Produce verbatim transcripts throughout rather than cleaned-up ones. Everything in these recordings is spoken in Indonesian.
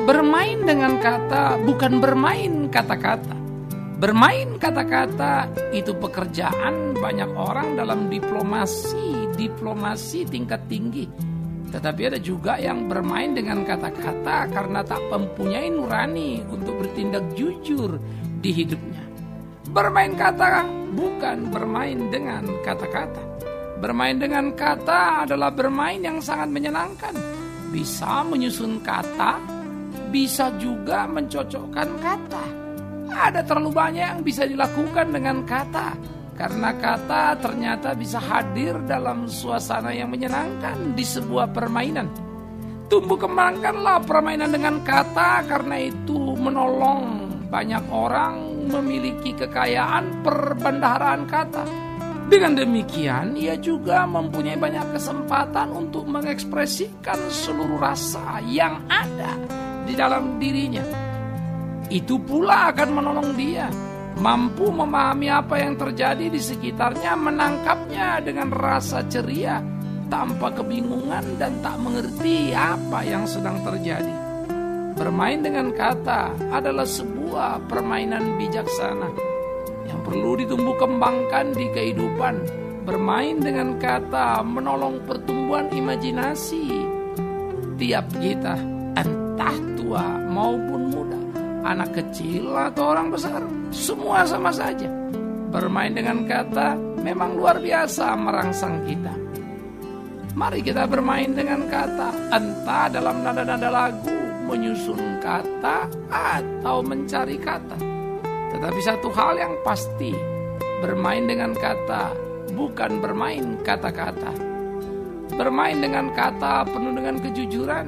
Bermain dengan kata bukan bermain kata-kata. Bermain kata-kata itu pekerjaan banyak orang dalam diplomasi, diplomasi tingkat tinggi. Tetapi ada juga yang bermain dengan kata-kata karena tak mempunyai nurani untuk bertindak jujur di hidupnya. Bermain kata bukan bermain dengan kata-kata. Bermain dengan kata adalah bermain yang sangat menyenangkan. Bisa menyusun kata, bisa juga mencocokkan kata. Ada terlalu banyak yang bisa dilakukan dengan kata. Karena kata ternyata bisa hadir dalam suasana yang menyenangkan di sebuah permainan. Tumbuh kembangkanlah permainan dengan kata, karena itu menolong banyak orang memiliki kekayaan perbendaharaan kata. Dengan demikian, ia juga mempunyai banyak kesempatan untuk mengekspresikan seluruh rasa yang ada di dalam dirinya. Itu pula akan menolong dia mampu memahami apa yang terjadi di sekitarnya, menangkapnya dengan rasa ceria tanpa kebingungan dan tak mengerti apa yang sedang terjadi. Bermain dengan kata adalah sebuah permainan bijaksana yang perlu ditumbuh kembangkan di kehidupan. Bermain dengan kata menolong pertumbuhan imajinasi tiap kita, entah tua maupun muda, anak kecil atau orang besar, semua sama saja. Bermain dengan kata memang luar biasa merangsang kita. Mari kita bermain dengan kata, entah dalam nada-nada lagu, menyusun kata, atau mencari kata. Tetapi satu hal yang pasti, bermain dengan kata bukan bermain kata-kata. Bermain dengan kata penuh dengan kejujuran.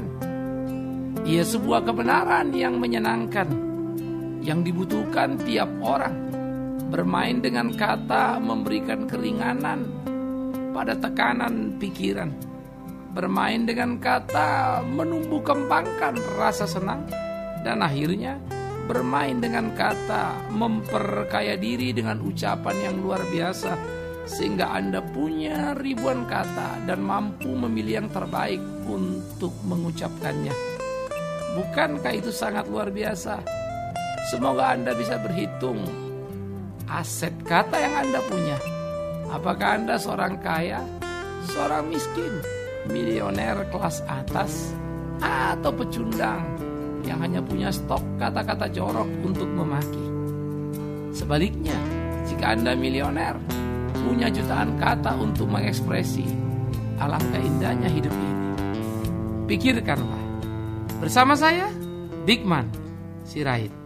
Ia sebuah kebenaran yang menyenangkan, yang dibutuhkan tiap orang. Bermain dengan kata memberikan keringanan pada tekanan pikiran. Bermain dengan kata menumbuh kembangkan rasa senang. Dan akhirnya bermain dengan kata memperkaya diri dengan ucapan yang luar biasa, sehingga Anda punya ribuan kata dan mampu memilih yang terbaik untuk mengucapkannya. Bukankah itu sangat luar biasa? Semoga Anda bisa berhitung aset kata yang Anda punya. Apakah Anda seorang kaya, seorang miskin, milioner kelas atas, atau pecundang yang hanya punya stok kata-kata jorok untuk memaki? Sebaliknya, jika Anda milioner, punya jutaan kata untuk mengekspresi, alangkah indahnya hidup ini. Pikirkanlah. Bersama saya, Bigman Sirait.